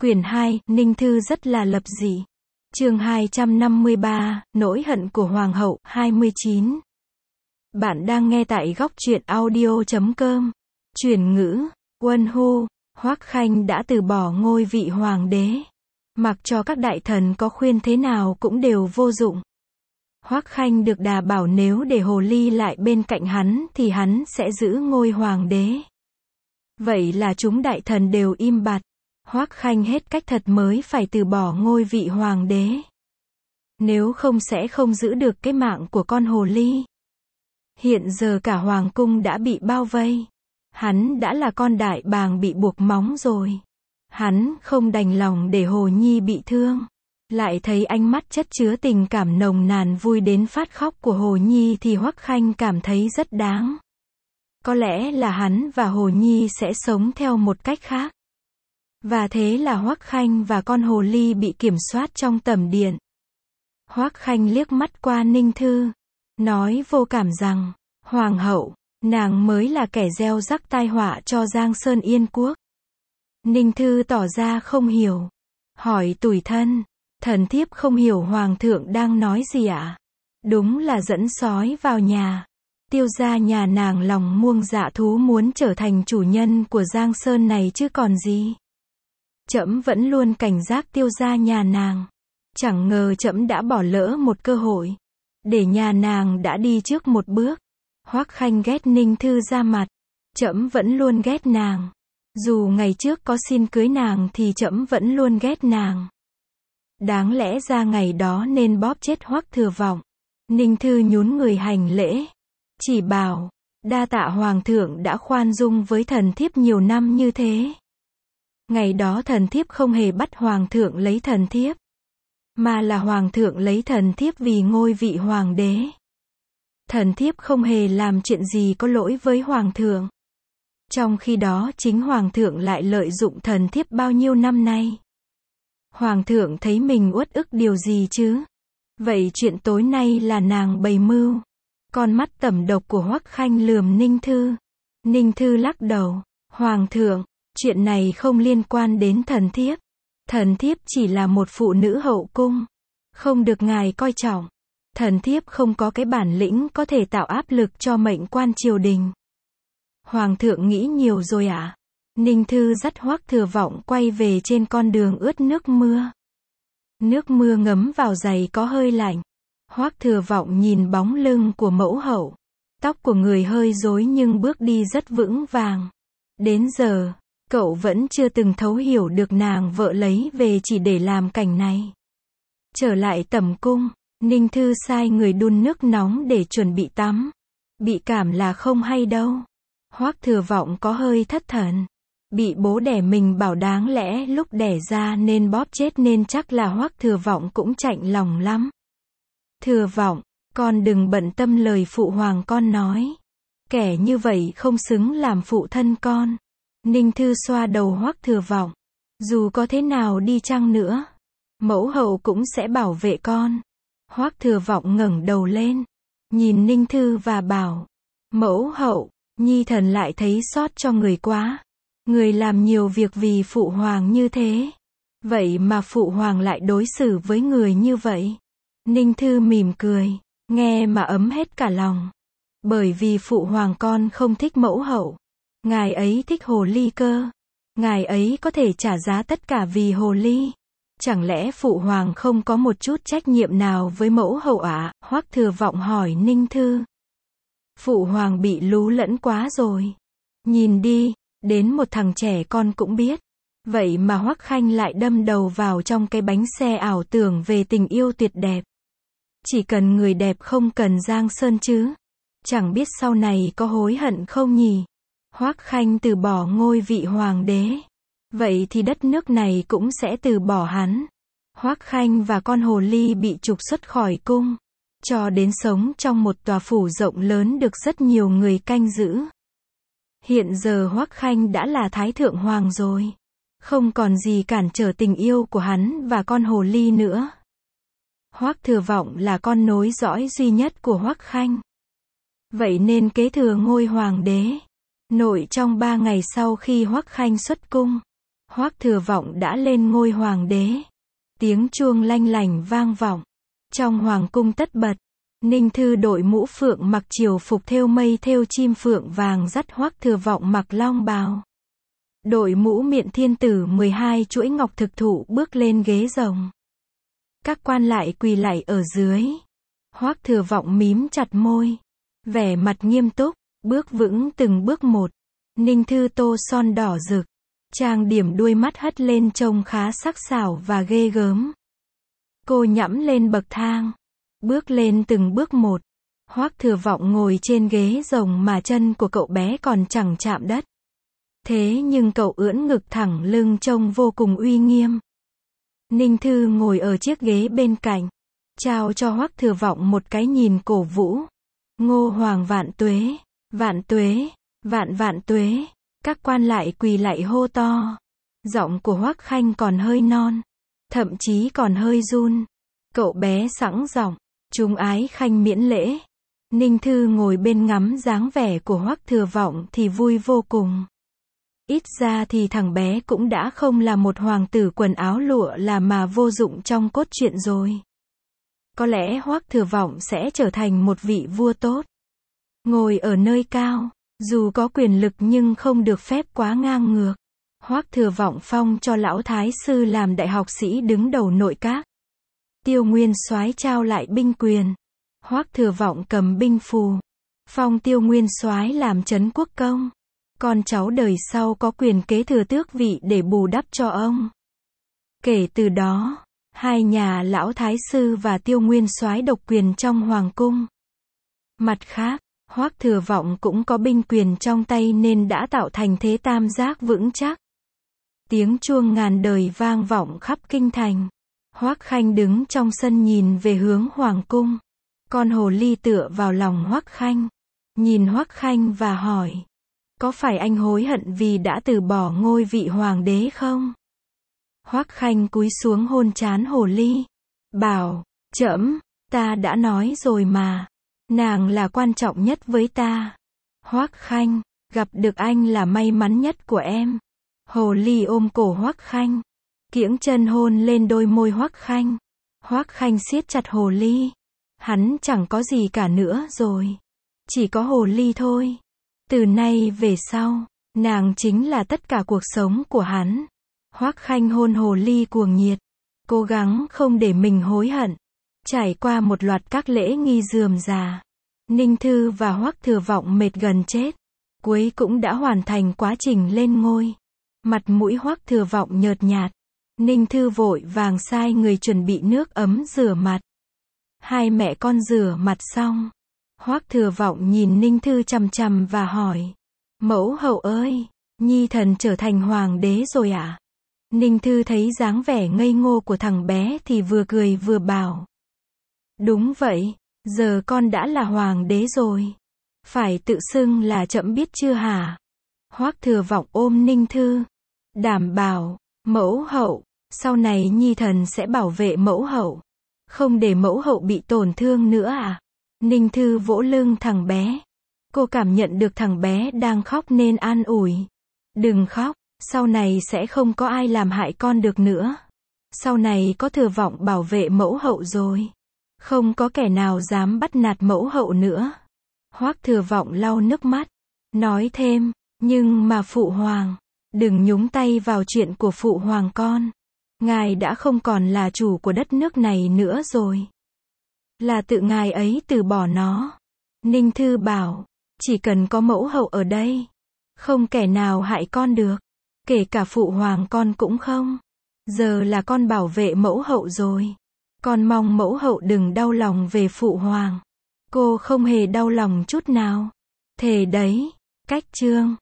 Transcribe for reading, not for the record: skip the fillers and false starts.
Quyển 2, Ninh Thư rất là lập dị. Chương 253, Nỗi hận của Hoàng hậu, 29. Bạn đang nghe tại góc truyện audio.com. Chuyển ngữ, Quân Hu, Hoắc Khanh đã từ bỏ ngôi vị hoàng đế. Mặc cho các đại thần có khuyên thế nào cũng đều vô dụng. Hoắc Khanh được đà bảo nếu để hồ ly lại bên cạnh hắn thì hắn sẽ giữ ngôi hoàng đế. Vậy là chúng đại thần đều im bặt. Hoắc Khanh hết cách thật mới phải từ bỏ ngôi vị hoàng đế. Nếu không sẽ không giữ được cái mạng của con hồ ly. Hiện giờ cả hoàng cung đã bị bao vây. Hắn đã là con đại bàng bị buộc móng rồi. Hắn không đành lòng để Hồ Nhi bị thương. Lại thấy ánh mắt chất chứa tình cảm nồng nàn vui đến phát khóc của Hồ Nhi thì Hoắc Khanh cảm thấy rất đáng. Có lẽ là hắn và Hồ Nhi sẽ sống theo một cách khác. Và thế là Hoắc Khanh và con hồ ly bị kiểm soát trong tẩm điện. Hoắc Khanh liếc mắt qua Ninh Thư, nói vô cảm rằng, Hoàng hậu, nàng mới là kẻ gieo rắc tai họa cho Giang Sơn Yên Quốc. Ninh Thư tỏ ra không hiểu, hỏi tủi thân, thần thiếp không hiểu Hoàng thượng đang nói gì ạ? Đúng là dẫn sói vào nhà. Tiêu gia nhà nàng lòng muông dạ thú muốn trở thành chủ nhân của Giang Sơn này chứ còn gì. Trẫm vẫn luôn cảnh giác Tiêu gia nhà nàng. Chẳng ngờ trẫm đã bỏ lỡ một cơ hội. Để nhà nàng đã đi trước một bước. Hoắc Khanh ghét Ninh Thư ra mặt. Trẫm vẫn luôn ghét nàng. Dù ngày trước có xin cưới nàng thì trẫm vẫn luôn ghét nàng. Đáng lẽ ra ngày đó nên bóp chết Hoắc Thừa Vọng. Ninh Thư nhún người hành lễ. Chỉ bảo, đa tạ Hoàng thượng đã khoan dung với thần thiếp nhiều năm như thế. Ngày đó thần thiếp không hề bắt Hoàng thượng lấy thần thiếp. Mà là Hoàng thượng lấy thần thiếp vì ngôi vị hoàng đế. Thần thiếp không hề làm chuyện gì có lỗi với Hoàng thượng. Trong khi đó chính Hoàng thượng lại lợi dụng thần thiếp bao nhiêu năm nay. Hoàng thượng thấy mình uất ức điều gì chứ? Vậy chuyện tối nay là nàng bày mưu. Con mắt tẩm độc của Hoắc Khanh lườm Ninh Thư. Ninh Thư lắc đầu. Hoàng thượng, chuyện này không liên quan đến thần thiếp. Thần thiếp chỉ là một phụ nữ hậu cung. Không được ngài coi trọng. Thần thiếp không có cái bản lĩnh có thể tạo áp lực cho mệnh quan triều đình. Hoàng thượng nghĩ nhiều rồi ạ? Ninh Thư dắt Hoắc Thừa Vọng quay về trên con đường ướt nước mưa. Nước mưa ngấm vào giày có hơi lạnh. Hoắc Thừa Vọng nhìn bóng lưng của mẫu hậu. Tóc của người hơi rối nhưng bước đi rất vững vàng. Đến giờ, cậu vẫn chưa từng thấu hiểu được nàng vợ lấy về chỉ để làm cảnh này. Trở lại tẩm cung, Ninh Thư sai người đun nước nóng để chuẩn bị tắm. Bị cảm là không hay đâu. Hoắc Thừa Vọng có hơi thất thần. Bị bố đẻ mình bảo đáng lẽ lúc đẻ ra nên bóp chết nên chắc là Hoắc Thừa Vọng cũng chạnh lòng lắm. Thừa Vọng, con đừng bận tâm lời phụ hoàng con nói. Kẻ như vậy không xứng làm phụ thân con. Ninh Thư xoa đầu Hoắc Thừa Vọng. Dù có thế nào đi chăng nữa, mẫu hậu cũng sẽ bảo vệ con. Hoắc Thừa Vọng ngẩng đầu lên, nhìn Ninh Thư và bảo, mẫu hậu, nhi thần lại thấy xót cho người quá. Người làm nhiều việc vì phụ hoàng như thế. Vậy mà phụ hoàng lại đối xử với người như vậy. Ninh Thư mỉm cười, nghe mà ấm hết cả lòng. Bởi vì phụ hoàng con không thích mẫu hậu. Ngài ấy thích hồ ly cơ. Ngài ấy có thể trả giá tất cả vì hồ ly. Chẳng lẽ phụ hoàng không có một chút trách nhiệm nào với mẫu hậu ạ? Hoắc Thừa Vọng hỏi Ninh Thư. Phụ hoàng bị lú lẫn quá rồi. Nhìn đi, đến một thằng trẻ con cũng biết. Vậy mà Hoắc Khanh lại đâm đầu vào trong cái bánh xe ảo tưởng về tình yêu tuyệt đẹp. Chỉ cần người đẹp không cần Giang Sơn chứ. Chẳng biết sau này có hối hận không nhỉ? Hoắc Khanh từ bỏ ngôi vị hoàng đế. Vậy thì đất nước này cũng sẽ từ bỏ hắn. Hoắc Khanh và con hồ ly bị trục xuất khỏi cung. Cho đến sống trong một tòa phủ rộng lớn được rất nhiều người canh giữ. Hiện giờ Hoắc Khanh đã là Thái Thượng Hoàng rồi. Không còn gì cản trở tình yêu của hắn và con hồ ly nữa. Hoắc Thừa Vọng là con nối dõi duy nhất của Hoắc Khanh. Vậy nên kế thừa ngôi hoàng đế. Nội trong 3 ngày sau khi Hoắc Khanh xuất cung, Hoắc Thừa Vọng đã lên ngôi hoàng đế. Tiếng chuông lanh lành vang vọng. Trong hoàng cung tất bật, Ninh Thư đội mũ phượng mặc triều phục thêu mây thêu chim phượng vàng dắt Hoắc Thừa Vọng mặc long bào. Đội mũ miện thiên tử 12 chuỗi ngọc thực thụ bước lên ghế rồng. Các quan lại quỳ lạy ở dưới. Hoắc Thừa Vọng mím chặt môi, vẻ mặt nghiêm túc, bước vững từng bước một. Ninh Thư tô son đỏ rực, trang điểm đuôi mắt hất lên trông khá sắc sảo và ghê gớm. Cô nhẫm lên bậc thang, bước lên từng bước một. Hoắc Thừa Vọng ngồi trên ghế rồng mà chân của cậu bé còn chẳng chạm đất. Thế nhưng cậu ưỡn ngực thẳng lưng trông vô cùng uy nghiêm. Ninh Thư ngồi ở chiếc ghế bên cạnh, trao cho Hoắc Thừa Vọng một cái nhìn cổ vũ. Ngô Hoàng vạn tuế, vạn tuế, vạn vạn tuế. Các quan lại quỳ lạy hô to. Giọng của Hoắc Khanh còn hơi non, thậm chí còn hơi run. Cậu bé sẵn giọng, chúng ái Khanh miễn lễ. Ninh Thư ngồi bên ngắm dáng vẻ của Hoắc Thừa Vọng thì vui vô cùng. Ít ra thì thằng bé cũng đã không là một hoàng tử quần áo lụa là mà vô dụng trong cốt truyện rồi. Có lẽ Hoắc Thừa Vọng sẽ trở thành một vị vua tốt. Ngồi ở nơi cao, dù có quyền lực nhưng không được phép quá ngang ngược. Hoắc Thừa Vọng phong cho lão thái sư làm đại học sĩ đứng đầu nội các. Tiêu Nguyên Soái trao lại binh quyền. Hoắc Thừa Vọng cầm binh phù, phong Tiêu Nguyên Soái làm trấn quốc công. Con cháu đời sau có quyền kế thừa tước vị để bù đắp cho ông. Kể từ đó, hai nhà lão thái sư và Tiêu Nguyên Soái độc quyền trong hoàng cung. Mặt khác, Hoắc Thừa Vọng cũng có binh quyền trong tay nên đã tạo thành thế tam giác vững chắc. Tiếng chuông ngàn đời vang vọng khắp kinh thành. Hoắc Khanh đứng trong sân nhìn về hướng hoàng cung. Con hồ ly tựa vào lòng Hoắc Khanh, nhìn Hoắc Khanh và hỏi: có phải anh hối hận vì đã từ bỏ ngôi vị hoàng đế không? Hoắc Khanh cúi xuống hôn trán hồ ly, bảo: trẫm, ta đã nói rồi mà, nàng là quan trọng nhất với ta. Hoắc Khanh, gặp được anh là may mắn nhất của em. Hồ ly ôm cổ Hoắc Khanh, kiễng chân hôn lên đôi môi Hoắc Khanh. Hoắc Khanh siết chặt hồ ly. Hắn chẳng có gì cả nữa rồi. Chỉ có hồ ly thôi. Từ nay về sau, nàng chính là tất cả cuộc sống của hắn. Hoắc Khanh hôn hồ ly cuồng nhiệt, cố gắng không để mình hối hận. Trải qua một loạt các lễ nghi rườm rà, Ninh Thư và Hoắc Thừa Vọng mệt gần chết, cuối cũng đã hoàn thành quá trình lên ngôi. Mặt mũi Hoắc Thừa Vọng nhợt nhạt. Ninh Thư vội vàng sai người chuẩn bị nước ấm rửa mặt. Hai mẹ con rửa mặt xong, Hoắc Thừa Vọng nhìn Ninh Thư chằm chằm và hỏi: mẫu hậu ơi, nhi thần trở thành hoàng đế rồi ạ? Ninh Thư thấy dáng vẻ ngây ngô của thằng bé thì vừa cười vừa bảo: đúng vậy, giờ con đã là hoàng đế rồi. Phải tự xưng là trẫm biết chưa hả? Hoắc Thừa Vọng ôm Ninh Thư, đảm bảo: mẫu hậu, sau này nhi thần sẽ bảo vệ mẫu hậu, không để mẫu hậu bị tổn thương nữa à? Ninh Thư vỗ lưng thằng bé. Cô cảm nhận được thằng bé đang khóc nên an ủi: đừng khóc, sau này sẽ không có ai làm hại con được nữa. Sau này có Thừa Vọng bảo vệ mẫu hậu rồi. Không có kẻ nào dám bắt nạt mẫu hậu nữa. Hoắc Thừa Vọng lau nước mắt, nói thêm: nhưng mà phụ hoàng, đừng nhúng tay vào chuyện của phụ hoàng con. Ngài đã không còn là chủ của đất nước này nữa rồi. Là tự ngài ấy từ bỏ nó. Ninh Thư bảo: chỉ cần có mẫu hậu ở đây, không kẻ nào hại con được. Kể cả phụ hoàng con cũng không. Giờ là con bảo vệ mẫu hậu rồi. Con mong mẫu hậu đừng đau lòng về phụ hoàng. Cô không hề đau lòng chút nào. Thề đấy. Cách chương